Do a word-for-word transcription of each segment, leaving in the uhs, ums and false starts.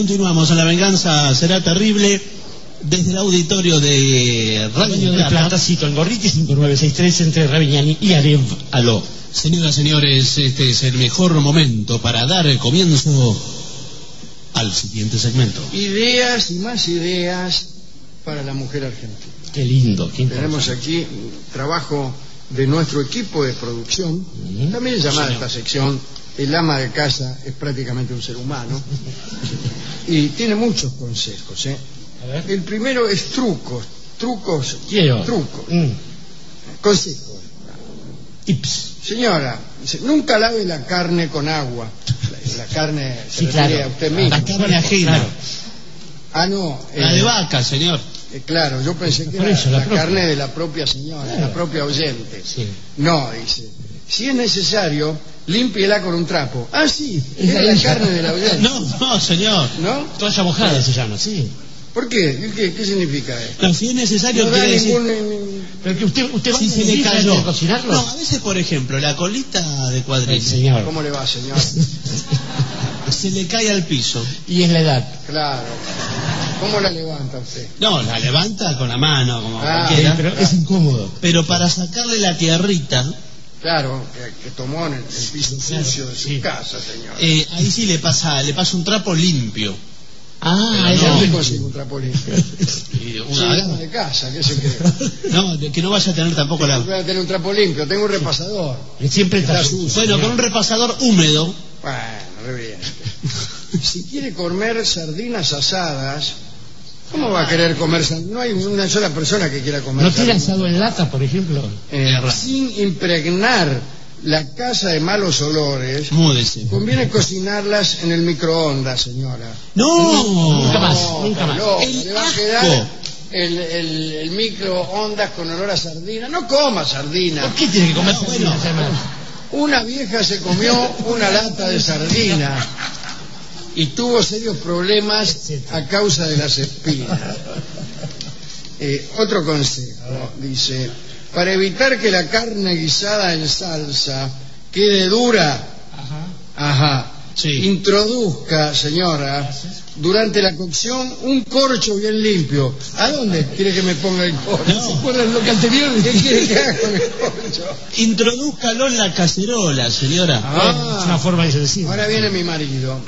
Continuamos en La Venganza Será Terrible desde el auditorio de Radio de Plata, cito en Gorriti cinco nueve seis tres entre Ravignani y Arev Aló. Señoras y señores, este es el mejor momento para dar el comienzo al siguiente segmento. Ideas y más ideas para la mujer argentina. Qué lindo, qué Tenemos aquí un trabajo de nuestro equipo de producción, uh-huh. También es llamada esta sección El ama de casa es prácticamente un ser humano, y tiene muchos consejos, ¿eh? El primero es trucos, trucos, Quiero. trucos, mm. consejos. Tips. Señora, nunca lave la carne con agua. La, la carne se sí, refiere claro. a usted mismo. La carne ajena. Claro. Ah, no. La eh, de vaca, señor. Eh, claro, yo pensé que Por era eso, la la, propia. carne de la propia señora, Claro. la propia oyente. Sí. No, dice, si es necesario, límpiela con un trapo. Ah, sí, Es era la- la carne de la oyente. No, no, señor. ¿No? Toalla mojada se llama, sí. ¿Por qué? ¿Qué, qué significa esto? No, si es necesario, No da quiere decir... ningún... eh, Pero que usted, usted va Si a se le cayó. de cocinarlo. No, a veces, por ejemplo, la colita de El cuadril señor. ¿Cómo le va, señor? se le cae al piso. Y es la edad. Claro. ¿Cómo la levanta usted? No, la levanta con la mano, como Ah, cualquiera. Pero es incómodo. Pero para sacarle la tierrita, Claro, que, que tomó en el, el piso Claro, sucio de su sí. casa, señor. eh, ahí sí le pasa, le pasa un trapo limpio. Ah, Pero es no. ¿Dónde la consigue un trapo limpio? Y Sí, una vez- ama de casa, ¿qué se cree? no, de que no vaya a tener tampoco la... Voy a tener un trapo limpio, tengo un repasador. Siempre está Está sucio. sucio. Bueno, con un repasador húmedo. Bueno, reviente. Si quiere comer sardinas asadas, ¿cómo va a querer comer sardinas? No hay una sola persona que quiera comer ¿No tiene sardinas. asado en lata, por ejemplo? Eh, sin impregnar la casa de malos olores, Múdese. conviene cocinarlas en el microondas, señora. No, Nunca más, No, nunca más. no, El le va a asco. quedar el, el, el microondas con olor a sardina. No coma sardina. ¿Por qué tiene que comer No, sardinas, bueno. además? Una vieja se comió una lata de sardina y tuvo serios problemas a causa de las espinas. Eh, otro consejo, dice, para evitar que la carne guisada en salsa quede dura, Ajá. ajá, Sí. introduzca, señora, durante la cocción un corcho bien limpio. ¿A dónde quiere que me ponga el corcho? No. ¿Se acuerdan lo que anterior? ¿Qué quiere que haga con el corcho? introdúzcalo en la cacerola, señora. Ah. Es una forma de decir. Ahora viene mi marido.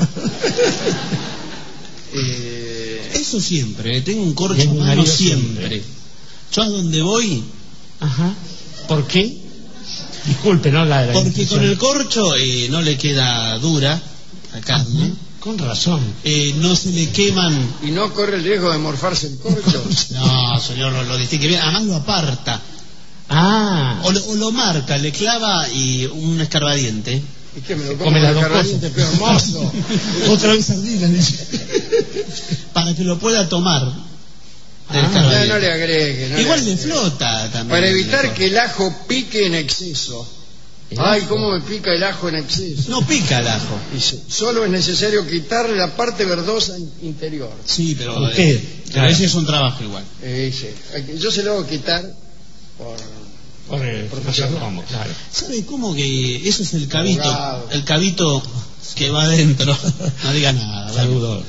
eh, Eso siempre, eh, tengo un corcho Bien, a mi mano marido siempre. siempre. Yo a donde voy, Ajá. ¿Por qué? Disculpe, ¿no? La, la porque instrucción. con el corcho eh, no le queda dura la carne, Ajá. Con razón. eh, no se le queman. y no corre el riesgo de morfarse el corcho. No, señor, lo, lo distingue bien, además lo aparta. Ah. O lo, o lo marca, le clava y un escarbadiente. ¿Y qué me lo Come como las de dos carradiente, cosas. pero hermoso? Otra vez sardinas, dice. Para que lo pueda tomar del Ah, Ya escarbadiente. no le agregue. no Igual le agregue. flota también. Para evitar que el ajo pique en exceso. Ay, cómo me pica el ajo en exceso. No pica el ajo. Dice, solo es necesario quitarle la parte verdosa in- interior. Sí, pero, Usted, eh, pero claro. ese es un trabajo igual. Eh, dice, hay que- yo se lo hago quitar por... Por el Profesional. ¿cómo? Claro. ¿Sabe cómo que eso es el cabito? Abogado. El cabito que va adentro. No diga nada. Saludos.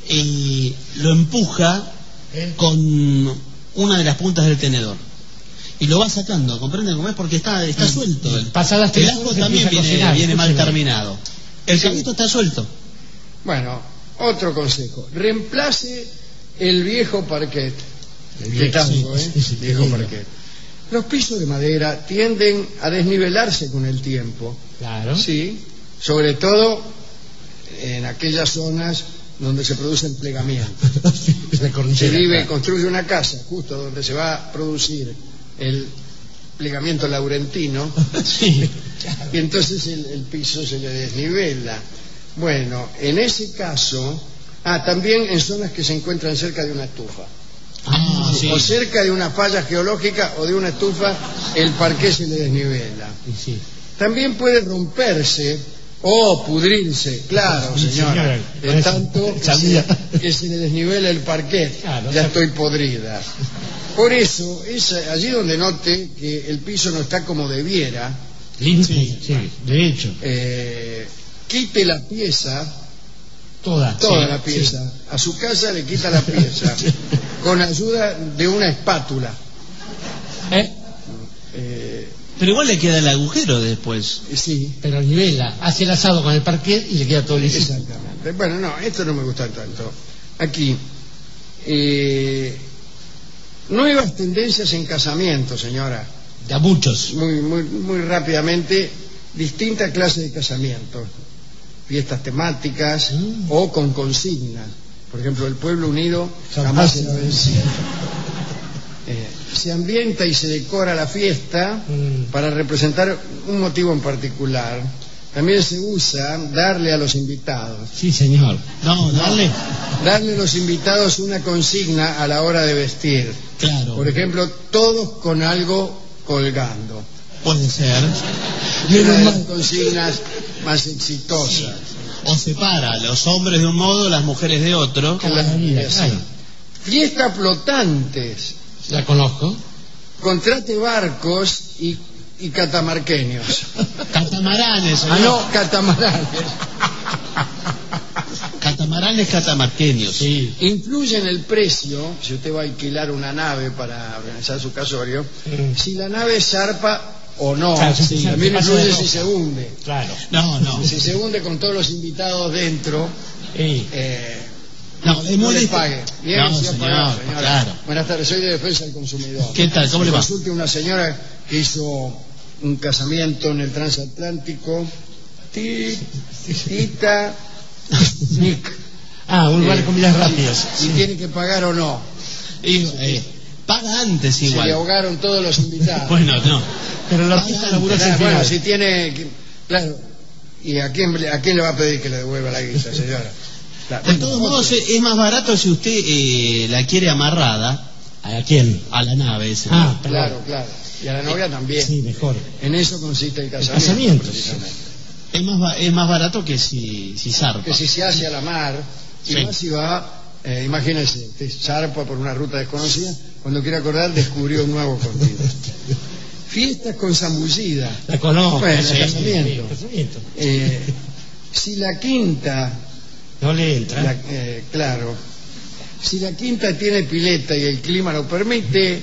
Y lo empuja ¿Eh? con una de las puntas del tenedor. Y lo va sacando, ¿comprenden cómo es? Porque está, está suelto. El, Pasadas el tres ajo horas también empieza a viene, cocinar, viene mal escúcheme. terminado. El Sí. cabito está suelto. Bueno, otro consejo. Reemplace el viejo parquet. El ¿Qué viejo, tanto, sí, eh? sí, sí, Viejo lindo. parquet. Los pisos de madera tienden a desnivelarse con el tiempo. Claro. Sí, sobre todo en aquellas zonas donde se producen plegamientos. La Se cordillera. vive, claro. construye una casa justo donde se va a producir el plegamiento laurentino Sí. y entonces el, el piso se le desnivela. Bueno, en ese caso, ah, también en zonas que se encuentran cerca de una estufa. Ah, sí. O cerca de una falla geológica o de una estufa, el parqué se le desnivela. Sí, sí. También puede romperse o pudrirse, claro, Sí, señora, señora, de con eso tanto que sabía. se, que se le desnivela el parquet, Claro, ya o sea- estoy podrida. Por eso, es allí donde note que el piso no está como debiera, Limpio, sí, de hecho. eh, quite la pieza Toda. Toda Sí, la pieza. sí. A su casa le quita la pieza con ayuda de una espátula. ¿Eh? Eh, Pero igual le queda el agujero después. sí, Pero nivela, hace el asado con el parquet y le queda todo listo. exactamente. Bueno, no, esto no me gusta tanto. Aquí, eh, nuevas tendencias en casamiento, señora. De a muchos. Muy, muy, muy rápidamente, distintas clases de casamiento. Fiestas temáticas Mm. o con consignas. Por ejemplo, el pueblo unido Jamás jamás se será vencido. Eh, se ambienta y se decora la fiesta Mm. para representar un motivo en particular. También se usa darle a los invitados, Sí, señor. No, dale. darle a los invitados una consigna a la hora de vestir. Claro. Por ejemplo, todos con algo colgando. Puede ser. Una de las consignas más exitosas. O separa a los hombres de un modo, las mujeres de otro. Como la vida, Sí. claro. Fiestas flotantes. La conozco. Contrate barcos y, y catamarqueños. Catamaranes, Ah, señor. no, catamaranes. Catamaranes catamarqueños. Sí. Influye en el precio, si usted va a alquilar una nave para organizar su casorio, Mm. si la nave zarpa o no. Claro, sí, sí, También pasa influye de si ropa. se hunde. Claro. No, no. Si se hunde con todos los invitados dentro, Sí. eh, No, es no muy le dist- pague. Bien, No, señor señor, Pagano, señora. claro. Buenas tardes, soy de Defensa del Consumidor. ¿Qué tal? ¿Cómo le va? Consulte una señora que hizo un casamiento en el transatlántico. Ti- Tita Nick. Ah, un lugar Eh, de comidas rápidas. Si tiene que pagar o no. Y, eh, paga antes Se le igual. ahogaron todos los invitados. Bueno, no. Pero la artista laburó Claro, sin bueno, final. si tiene... que- Claro. ¿Y a quién, le- a quién le va a pedir que le devuelva la guita, señora? Claro. De todos modos, eh, es más barato si usted eh, la quiere amarrada ¿A quién? a la nave. ese. Ah, perdón. Claro, claro. Y a la novia también. Sí, mejor. En eso consiste el casamiento. casamiento, precisamente. Es más, ba- es más barato que si, si zarpa. Que si se hace a la mar, y Sí. más si va, eh, imagínese, usted zarpa por una ruta desconocida, cuando quiere acordar descubrió un nuevo continente. Fiestas con zambullida. La conozco. Bueno, sí, casamiento. sí, casamiento. Eh, si la quinta, No le entra. la- eh, claro, si la quinta tiene pileta y el clima lo permite,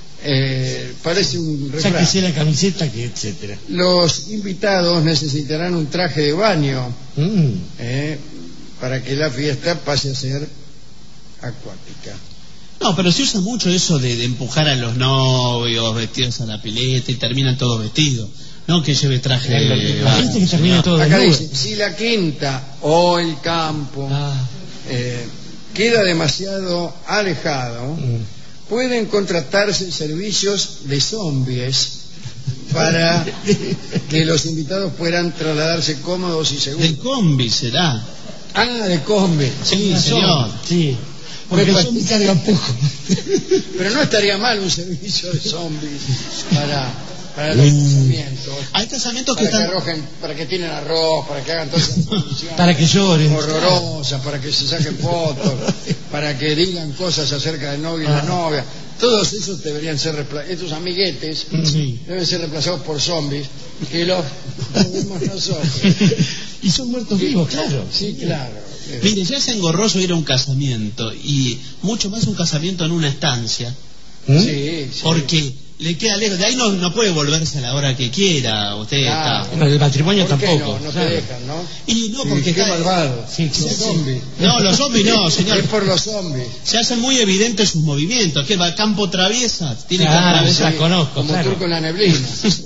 eh, parece un refrán. Sáquese la camiseta, que etcétera. Los invitados necesitarán un traje de baño Mm. eh, para que la fiesta pase a ser acuática. No, pero se usa mucho eso de, de empujar a los novios vestidos a la pileta y terminan todos vestidos. No que lleve traje La- la- de la baño. gente que termina todo Acá desnudo. dice, si la quinta o el campo Ah. eh, queda demasiado alejado, Mm. pueden contratarse servicios de zombies para que los invitados puedan trasladarse cómodos y De seguros. combi será. Ah, de combi. Sí, Razón. señor. Sí. Porque Me el zombie carga poco. Pero no estaría mal un servicio de zombies para, para los casamientos. Hay casamientos que Para que están... arrojen, para que tienen arroz, para que hagan todas esas condiciones Para que lloren. horrorosas, para que se saquen fotos, para que digan cosas acerca del novio y la Ah. novia. Todos esos deberían ser reemplazados. Estos amiguetes Sí. deben ser reemplazados por zombies que los vemos nosotros. Y son muertos vivos, claro. Sí, claro. Mire, ya es engorroso ir a un casamiento y mucho más un casamiento en una estancia, ¿Mm? Sí, sí. porque le queda lejos. De ahí no, no puede volverse a la hora que quiera. Usted Claro. está... Bueno, el matrimonio ¿Por qué tampoco. no? No claro. te dejan, ¿no? Y no, Sí, porque qué está... malvado. Sí, Los sí. zombies. No, los zombies no, señor. Es por los zombies. Se hacen muy evidentes sus movimientos. Que va campo traviesa, tiene que Claro, atravesar. la conozco, Como claro. turco en la neblina.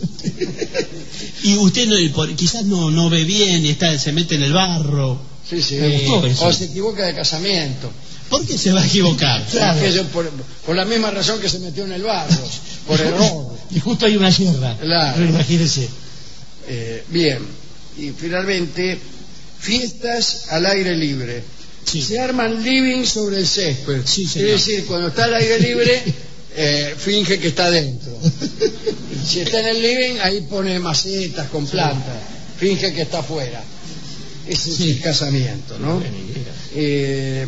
Y usted no, por- quizás no, no ve bien y está, se mete en el barro. Sí, sí. Me gustó eso. O se equivoca de casamiento. ¿Por qué se va a equivocar? Claro. Aquello por, por la misma razón que se metió en el barro, por error. Y justo hay una sierra. Claro. Pero imagínese. Eh, bien, y finalmente, fiestas al aire libre. Sí. Se arman living sobre el césped. Sí, es señor. decir, cuando está al aire libre, eh, finge que está dentro. Si está en el living, ahí pone macetas con plantas. Finge que está afuera. Ese es el casamiento, ¿no? Eh,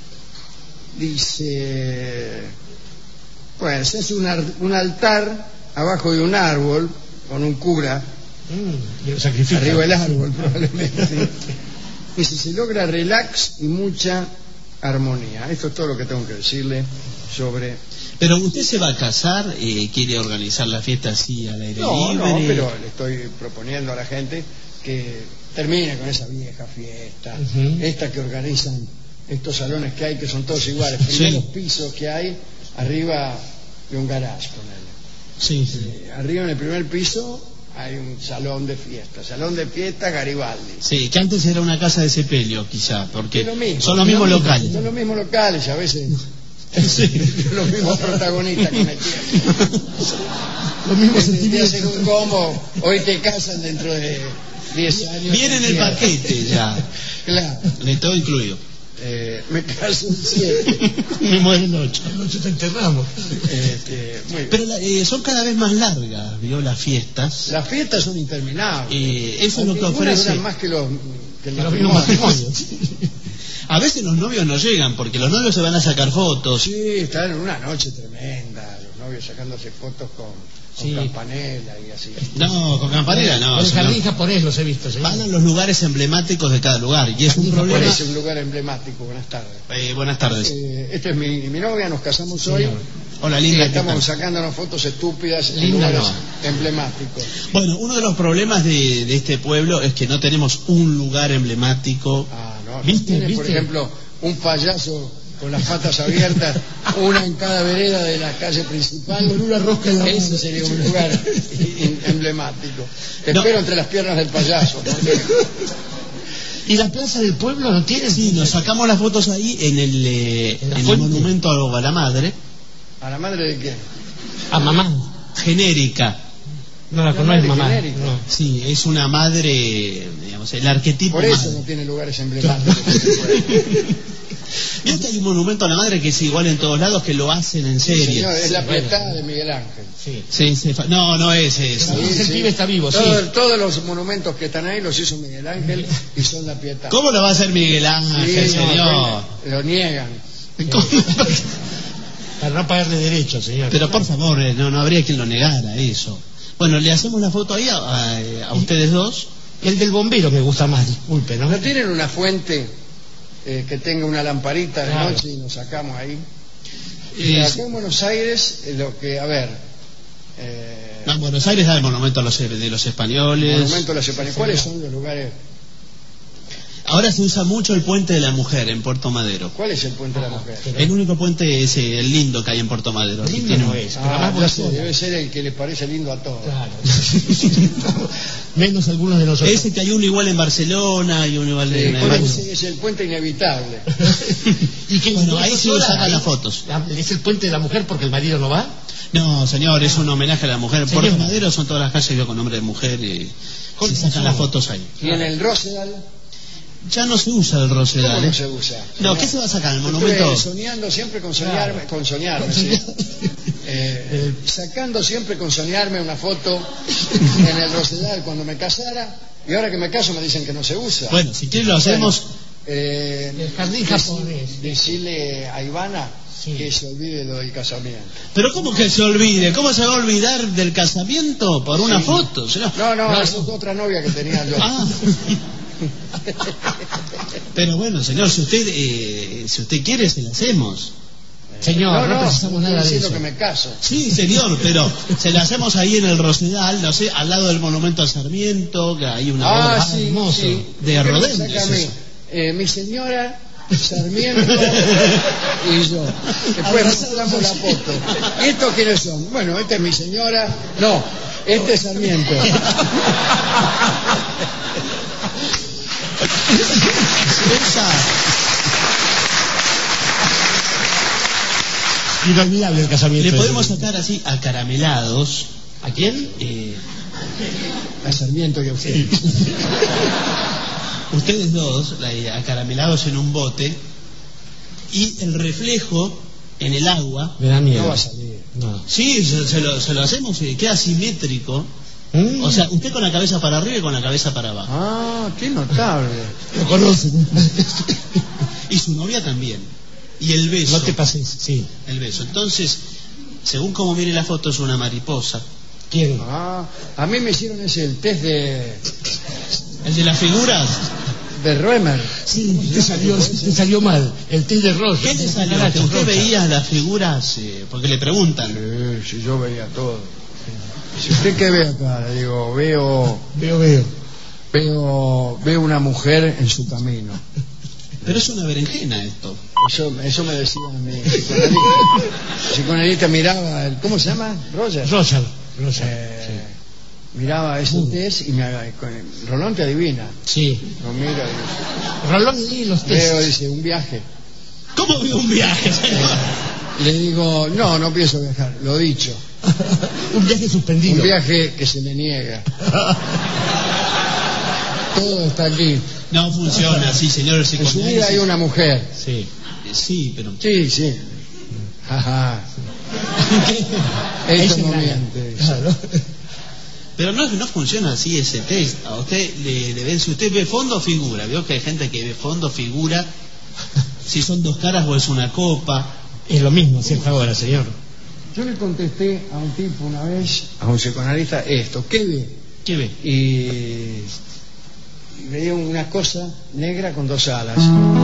dice, bueno, se hace un, ar- un altar abajo de un árbol con un cura Mm, y lo sacrifica. arriba del árbol probablemente, Dice, se logra relax y mucha armonía. Esto es todo lo que tengo que decirle sobre... Pero usted se va a casar, eh, quiere organizar la fiesta así al aire No, libre. no, pero le estoy proponiendo a la gente que termine con esa vieja fiesta, Ujú. esta que organizan estos salones que hay, que son todos iguales, Sí. primeros pisos que hay, arriba de un garage, ponele. Sí, sí. Eh, arriba en el primer piso hay un salón de fiesta, salón de fiesta Garibaldi. Sí, que antes era una casa de sepelio, quizá, porque Es lo mismo, son los es lo mismos mismo, locales. Son los mismos locales, y a veces Sí. los mismos protagonistas con el tiempo. Los mismos Te sentimientos. hacen un combo, hoy te casan dentro de diez años. Viene en el Bien. paquete ya, Claro, de todo incluido. eh, me caso en siete. Me muero el ocho. Anoche te enterramos. Este, muy bien. Pero la- eh, son cada vez más largas, ¿vio? Las fiestas. Las fiestas son interminables. Eh, eso es lo que Ninguna ofrece. duran más que los, que el Que los mismos matrimonio. matrimonios. A veces los novios no llegan porque los novios se van a sacar fotos. Sí, están en una noche tremenda, los novios sacándose fotos con, con Sí. campanela y así. No, con campanera no. En el señor. jardín japonés los he visto, señor. Van a los lugares emblemáticos de cada lugar y es un ¿Cuál problema. es un lugar emblemático? Buenas tardes. Eh, buenas tardes. Eh, esta es mi, mi novia, nos casamos Señor. hoy. Hola, Y linda. ¿qué estamos tal? sacándonos fotos estúpidas en Linda lugares no. emblemáticos. Bueno, uno de los problemas de, de este pueblo es que no tenemos un lugar emblemático. Ah, no. ¿Viste? Tiene, por ¿Viste? ejemplo, un payaso con las patas abiertas, una en cada vereda de la calle principal. Con una rosca en la Ese mano. sería un lugar em- emblemático. Te No. espero entre las piernas del payaso. porque- ¿Y la plaza del pueblo no tiene? Sí, nos sacamos las fotos ahí en el, eh, ¿En la en el fuente? monumento a la madre, ¿A la madre de quién? A mamá. genérica. No la La conoces, madre mamá. genérica. No. Sí, es una madre, digamos, el arquetipo Por eso madre. no tiene lugares emblemáticos. este pueblo. ¿Vio que hay un monumento a la madre que es igual en todos lados, que lo hacen en Sí, serie? señor, es la bueno. pietada de Miguel Ángel. Sí. Sí, sí, fa- no, no es eso. Sí. El pibe está vivo, sí. Todo- Todos los monumentos que están ahí los hizo Miguel Ángel y son la pietad. ¿Cómo lo va a hacer Miguel Ángel, Sí, no, señor? Lo niegan. ¿Cómo? Para no pagarle derechos, señor. Pero por favor, eh, no, no habría quien lo negara eso. Bueno, le hacemos la foto ahí a, a- a ustedes dos. El del bombero me gusta más, disculpe, ¿no? ¿No tienen una fuente eh, que tenga una lamparita de Claro. noche y nos sacamos ahí? Eh, Acá en Buenos Aires, eh, lo que, a ver, eh, no, en Buenos Aires da el monumento a los, de los españoles. Monumento de la España. ¿Cuáles son los lugares? Ahora se usa mucho el puente de la mujer en Puerto Madero. ¿Cuál es el puente de la mujer? Pero- El único puente es eh, el lindo que hay en Puerto Madero. Lindo Tiene no un- es, pero Ah, más ya buena sé, zona. debe ser el que les parece lindo a todos. Claro. Menos algunos de nosotros. Ese que hay uno igual en Barcelona y uno igual Eh, en... ¿cuál en- es, es el puente inevitable. ¿Y qué, Bueno, ahí ¿eso sí sola? sacan Ahí- las fotos. la- ¿Es el puente de la mujer porque el marido no va? No, señor, es un homenaje a la mujer. En Señor. Puerto Madero son todas las calles yo, con nombre de mujer y Con se sacan razón. las fotos ahí. Y en el Rosedal, Ya no se usa el ¿cómo Rosedal. no ¿eh? se usa? No, ¿qué se va a sacar? El Estuve monumento. soñando siempre con soñarme, Claro. con soñarme, sí. Eh, sacando siempre con soñarme una foto en el Rosedal cuando me casara, y ahora que me caso me dicen que no se usa. Bueno, si quiere lo hacemos. Eh, El jardín deci- japonés. Decirle a Ivana Sí. que se olvide lo del casamiento. Pero ¿cómo que se olvide? ¿Cómo se va a olvidar del casamiento por una Sí. foto? señor? No, no, No, esa es otra novia que tenía yo. Ah. Pero bueno, señor, si usted eh, si usted quiere, se la hacemos. Señor, no, precisamos estoy nada de diciendo eso. que me caso. Sí, señor, pero se la hacemos ahí en el Rosedal, no sé, al lado del monumento a Sarmiento, que hay una Ah, obra sí, hermosa sí. de ¿Por qué me Rodin. saca a mí? Eh, mi señora, Sarmiento y yo. Después nos damos la foto. ¿Y estos quiénes son? Bueno, esta es mi señora. No, este es Sarmiento. Esa- Inolvidable el casamiento. le ese. podemos sacar así acaramelados. ¿A quién? eh, A Sarmiento y a usted. ustedes dos, la- acaramelados en un bote, y el reflejo en el agua. Me da miedo. No va a salir. No. Sí, se, se lo, se lo hacemos y queda simétrico. ¿Mm? O sea, usted con la cabeza para arriba y con la cabeza para abajo. Ah, qué notable. Lo conocen. Y su novia también. Y el beso. No te pases, sí. El beso. Entonces, según como mire la foto, es una mariposa. ¿Quién? Ah, a mí me hicieron ese el test de El de las figuras. de Römer. Sí, te salió, te salió mal. El té de Roger. ¿Qué le salió? ¿Usted Rocha. veía las figuras? Eh, porque le preguntan. Sí, sí, yo veía todo. Si usted qué ve acá, le digo, veo... Veo, veo. Veo, veo una mujer en su camino. Pero es una berenjena esto. Eso, eso me decía mi psicoanalista. El psicoanalista miraba, el, ¿cómo se llama? Roger. Roger. Roger. Eh, sí. Miraba ese uh. test y me con el, Rolón te adivina. Sí. No mira. Dice, Rolón y los test. Veo, dice, un viaje. ¿Cómo veo un viaje, señor? Eh, le digo, no, no pienso viajar, lo dicho. Un viaje suspendido. Un viaje que se le niega. Todo está aquí. No funciona así, señor. En su vida hay una mujer. Sí. Sí, pero... Sí, sí. Ajá. Esto no miente. Claro. Pero no, no funciona así ese test. A usted le, le ven, si usted ve fondo, figura. Veo que hay gente que ve fondo, figura. Si son dos caras o es una copa. Es lo mismo, si es ahora, señor. Yo le contesté a un tipo una vez, a un psicoanalista, esto. ¿Qué ve? ¿Qué ve? Y me dio una cosa negra con dos alas.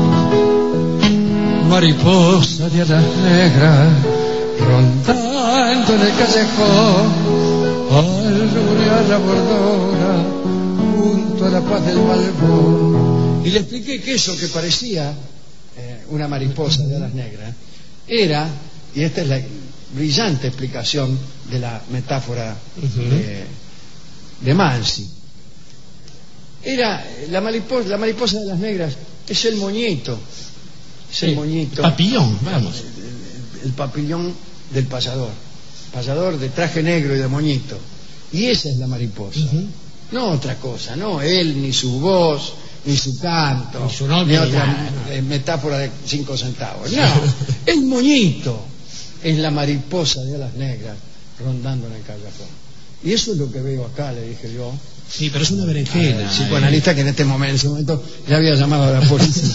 Mariposa de alas negras, rondando en el callejón, al rumorear la bordona, junto a la paz del balcón. Y le expliqué que eso que parecía eh, una mariposa de alas negras era, y esta es la brillante explicación de la metáfora uh-huh. de, de Mansi, era la mariposa, la mariposa de las negras es el moñito, es el sí, moñito, papillón, vamos, el, el, el papillón del payador, payador de traje negro y de moñito, y esa es la mariposa, uh-huh. no otra cosa, no él ni su voz ni su canto, ni, su nombre, ni otra no. eh, metáfora de cinco centavos, no, el moñito es la mariposa de alas negras rondando en el callejón. Y eso es lo que veo acá, le dije yo. Sí, pero es una berenjena. El psicoanalista eh. que en este momento, en ese momento ya había llamado a la policía.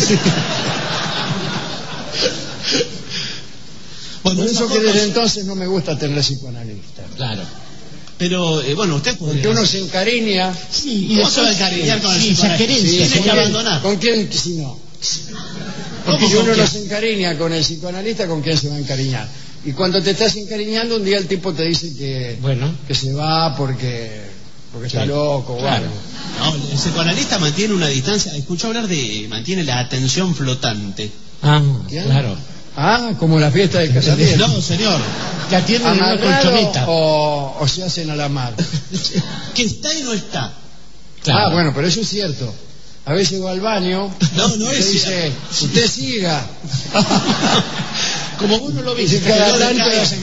Bueno, por eso que desde entonces no me gusta tener psicoanalista. Claro. Pero, eh, bueno, usted podría... Porque uno se encariña... Sí, y después se va a encariñar con el sí, psicoanalista. Sí, tiene que abandonar. ¿Con quién? Si no. Porque si uno no se encariña con el psicoanalista, ¿con quién se va a encariñar? Y cuando te estás encariñando, un día el tipo te dice que, bueno. que se va porque, porque está sí. loco. Claro. Bueno. No, el psicoanalista mantiene una distancia. Escucho hablar de... mantiene la atención flotante. Ah, ¿Quién? Claro. Ah, como la fiesta de casamiento. No, señor. Que atienden en una colchoneta. O, o se hacen a la mar. Que está y no está. Claro. Ah, bueno, pero eso es cierto. A veces va al baño. No, no es dice, usted siga. Como uno lo ve. Y cada tanto hace...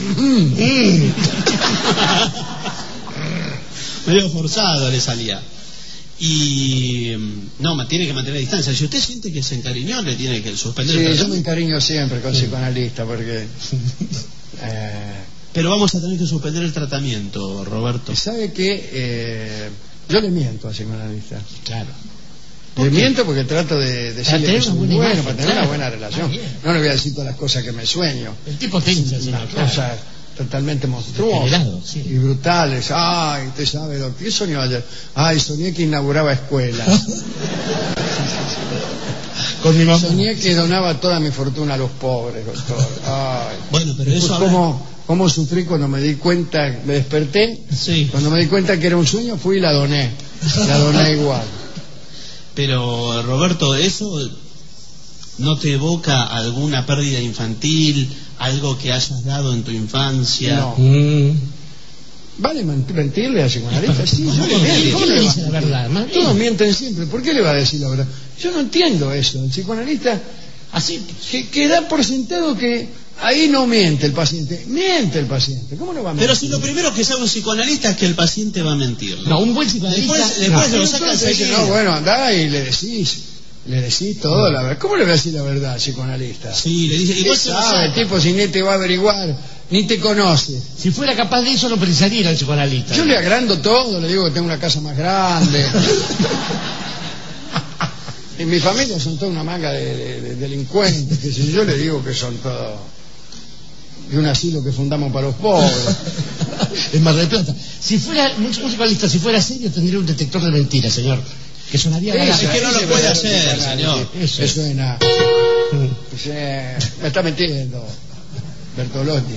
medio forzado le salía. Y no, tiene que mantener distancia. Si usted siente que se encariñó, le tiene que suspender. Sí, el yo me encariño siempre con el sí. psicoanalista porque... Eh... Pero vamos a tener que suspender el tratamiento, Roberto. ¿Sabe qué? Eh, yo le miento al psicoanalista. Claro. Le miento porque trato de decirle que es bueno, imagen, para tener claro. una buena relación. Ah, no le voy a decir todas las cosas que me sueño. El tipo te hincha, una claro. cosa totalmente monstruosas sí. y brutales. Ay, usted sabe, doctor, ¿qué soñó ayer? Ay, soñé que inauguraba escuelas. Con mi mamá. Soñé que donaba toda mi fortuna a los pobres, doctor. Ay. Bueno, pero eso... ¿Cómo, ¿Cómo sufrí cuando me di cuenta, me desperté? Sí. Cuando me di cuenta que era un sueño, fui y la doné. La doné igual. Pero, Roberto, ¿eso no te evoca alguna pérdida infantil, algo que hayas dado en tu infancia? No. Mm. ¿Vale mentirle al psicoanalista? Sí, yo le miento. ¿Cómo le dice la verdad? Todos mienten siempre. ¿Por qué le va a decir la verdad? Yo no entiendo eso. El psicoanalista así que, que da por sentado que ahí no miente el paciente. Miente el paciente. ¿Cómo no va a mentir? Pero si lo primero que sabe un psicoanalista es que el paciente va a mentir. No, un buen psicoanalista... Después, después no, lo sacan enseguida. No, bueno, andá y le decís... Le decís todo la verdad. ¿Cómo le va a decir la verdad al psicoanalista? Sí, le dice... ¿Qué sabe? El tipo si ni te va a averiguar, ni te conoce. Si fuera capaz de eso no precisaría ir al psicoanalista. Yo le agrando todo, le digo que tengo una casa más grande. En mi familia son toda una manga de, de, de delincuentes, que si yo le digo que son todos de un asilo que fundamos para los pobres. En Mar del Plata. Si fuera un psicoanalista, si fuera serio, tendría un detector de mentiras, señor. Que sonaría Esa, Es que no lo ese puede verdadero hacer, canal, señor. que- Eso que es. suena. Dice, me está mintiendo, Bertolotti.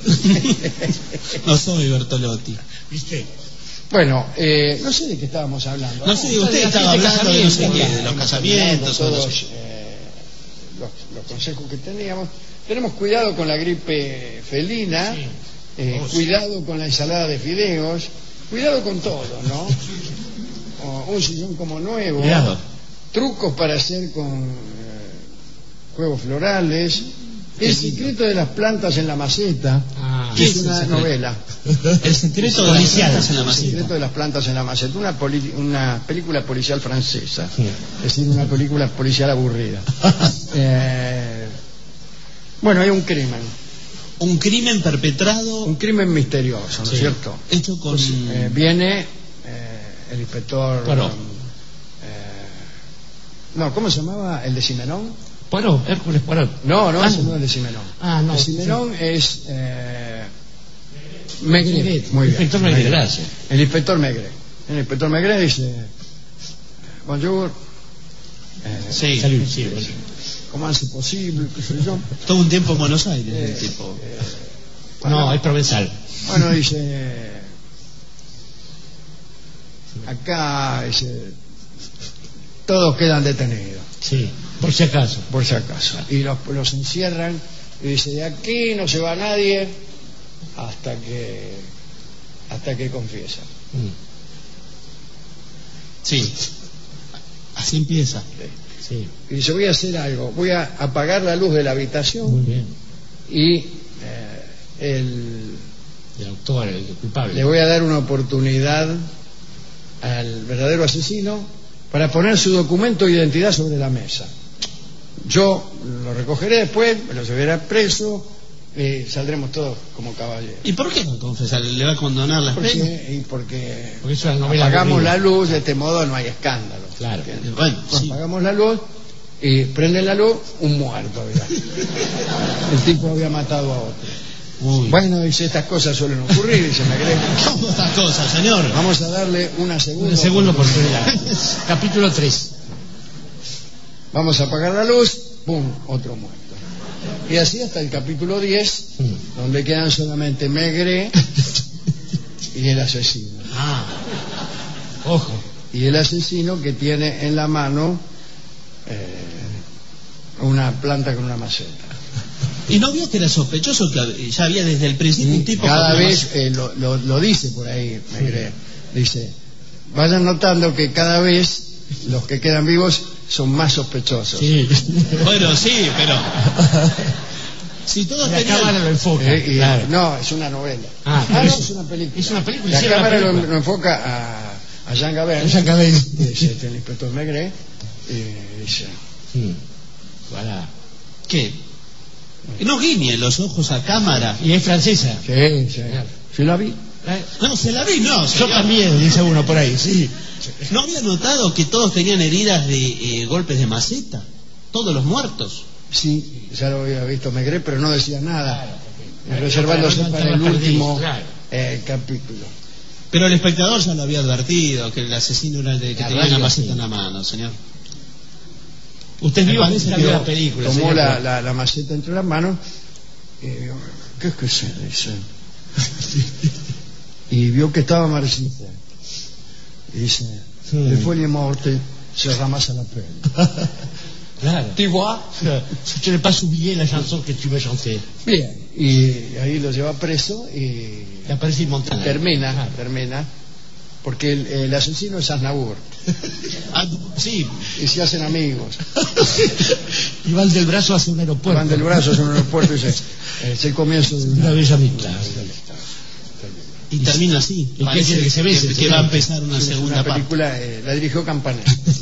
No soy Bertolotti. ¿Viste? Bueno, eh, no sé de qué estábamos hablando. No sé, usted estaba hablando de no sé qué, de los casamientos, o no todos sé. eh, los, los consejos que teníamos. Tenemos cuidado con la gripe felina, Sí. eh, Oh, sí. cuidado con la ensalada de fideos, cuidado con todo, ¿no? O un sillón como nuevo, Cuidado. trucos para hacer con eh, juegos florales, el secreto de las plantas en la maceta, Ah, que ¿qué es es el una secreto? novela. El secreto de las Policial. plantas en la El maceta. secreto de las plantas en la maceta, una, poli- una película policial francesa, Sí. es decir, una película policial aburrida. Eh, bueno, hay un crimen, Un crimen perpetrado, un crimen misterioso, ¿no es Sí. cierto? hecho con... Eh, viene eh, el inspector... Poirot. eh, no, ¿cómo se llamaba? ¿El de Simenón? Poirot, Hércules Poirot. No, no, Ah, ese no es el de Simenón. Ah, no. El Simenón es... Eh, Maigret. Maigret, Muy bien. inspector Maigret, gracias. El inspector Maigret. El inspector Maigret dice... Bonjour. Eh, Sí, Salud, sí, bueno. ¿Cómo hace posible? ¿Qué sé yo? todo un tiempo en Buenos Aires, el tipo. No, es provenzal. Bueno, dice... Acá, dice... Todos quedan detenidos, Sí, por si acaso. por si acaso. Y los, los encierran y dice, de aquí no se va nadie hasta que hasta que confiesa. Mm, Sí, así empieza. Sí, Y dice, voy a hacer algo, voy a apagar la luz de la muy habitación bien. y eh, el, El autor, el culpable. le voy a dar una oportunidad al verdadero asesino para poner su documento de identidad sobre la mesa. Yo lo recogeré después, me lo llevaré preso y saldremos todos como caballeros. ¿Y por qué no confesar? ¿Le va a condonar las penas? Porque, y porque, Porque es una novela apagamos aburrida. la luz, de este modo no hay escándalo. Claro. ¿Entiendes? Bueno, Pues sí. apagamos la luz y prenden la luz, un muerto había. El tipo había matado a otro. Uy. Bueno, dice, estas cosas suelen ocurrir, dice Maigret. ¿Cómo estas cosas, señor? Vamos a darle una segunda Una segunda oportunidad. oportunidad. Capítulo tres. Vamos a apagar la luz, pum, otro muerto. Y así hasta el capítulo diez, Mm. donde quedan solamente Maigret y el asesino. Ah, ojo. Y el asesino que tiene en la mano eh, una planta con una maceta. ¿Y no vio que era sospechoso que ya había desde el principio un tipo Cada con una vez eh, lo, lo- lo dice por ahí, Maigret. Dice, vayan notando que cada vez los que quedan vivos son más sospechosos. Sí. mas- Bueno, sí, pero... Si todos La tenían... cámara lo enfoca. Eh, y- Claro. No, es una novela. Ah, no, pero es una película. es una película, La hicieron una cámara lo, película. lo enfoca a, a Jean Gabin, Jean Gabin. que es este, el inspector Maigret, y dice, Mm. Voilà. ¿Qué? No guiñe los ojos a cámara. Y es francesa. sí, sí, ¿sí la vi? ¿Eh? No, se la vi, no. Yo señor. también, dice uno por ahí, sí. ¿No había notado que todos tenían heridas de eh, golpes de maceta? Todos los muertos. Sí, ya lo había visto Maigret, pero no decía nada, Claro, reservándose para no para el estar último perdido, claro. eh, capítulo. Pero el espectador ya lo había advertido, que el asesino era el de que La tenía la radio, maceta sí. en la mano, señor. Usted Me vio, parece usted que vio lo- la película. Tomó señor. la, la, la maceta entre las manos y dijo, ¿qué es que se dice? Y vio que estaba marchita. Y dice, Hmm. le fue la muerte, se ramasa la pelle. Claro. ¿Tu vois? Je n'ai pas oublié la chanson que tu me chanté. Bien, y ahí lo lleva preso y Le aparece Montana. termina, Claro. termina, porque el, el asesino es Aznavour Ah, sí, y se hacen amigos. Y van del brazo hacia un aeropuerto. Van del brazo hacia un aeropuerto y dice, es el comienzo de Una una... bella amistad. y termina así. ¿Y qué Parece quiere que se besen, que, señor? va a empezar una Es segunda una parte. película, eh, la dirigió Campanella.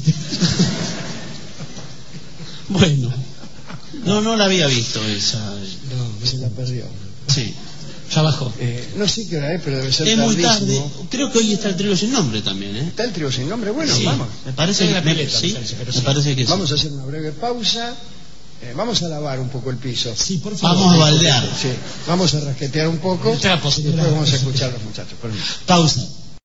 Bueno. No, no la había visto esa. No, se la perdió. Sí. Ya bajó. Eh, no sé qué hora es, pero debe ser Es muy tardísimo. tarde. Creo que hoy está el trío sin nombre también, ¿eh? ¿Está el trío sin nombre? Bueno, Sí, vamos. Me parece En que la me, pileta, sí, me parece, pero me sí. parece que sí. Vamos a hacer una breve pausa. Eh, vamos a lavar un poco el piso. Sí, por favor. Vamos a baldear. Sí, vamos a rasquetear un poco Trapos, y después trapos. vamos a escuchar a los muchachos. Permiso. Pausa.